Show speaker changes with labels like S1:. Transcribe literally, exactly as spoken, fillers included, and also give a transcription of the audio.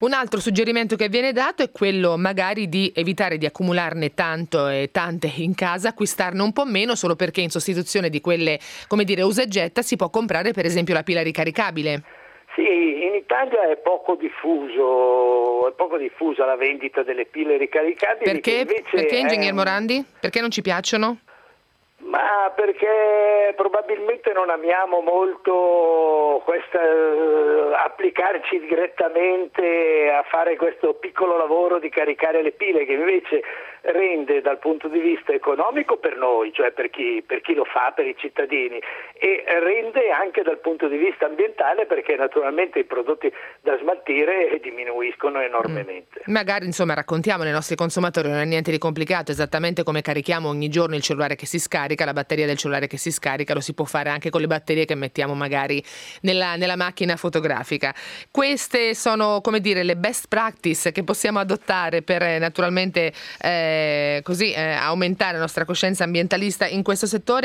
S1: Un altro suggerimento che viene dato è quello magari di evitare di accumularne tanto e tante in casa, acquistarne un po' meno solo perché in sostituzione di quelle, come dire, usa e getta si può comprare per esempio la pila ricaricabile.
S2: Sì, in Italia è poco diffuso, è poco diffusa la vendita delle pile ricaricabili.
S1: Perché?
S2: Invece
S1: Perché, ingegner
S2: è...
S1: Morandi? Perché non ci piacciono?
S2: Ma perché probabilmente non amiamo molto questa, eh, applicarci direttamente a fare questo piccolo lavoro di caricare le pile, che invece rende dal punto di vista economico per noi, cioè per chi, per chi lo fa, per i cittadini, e rende anche dal punto di vista ambientale perché naturalmente i prodotti da smaltire diminuiscono enormemente.
S1: Mm. Magari insomma raccontiamo ai nostri consumatori, non è niente di complicato, esattamente come carichiamo ogni giorno il cellulare che si scarica, la batteria del cellulare che si scarica, lo si può fare anche con le batterie che mettiamo magari nella, nella macchina fotografica. Queste sono, come dire, le best practice che possiamo adottare per eh, naturalmente eh, così eh, aumentare la nostra coscienza ambientalista in questo settore.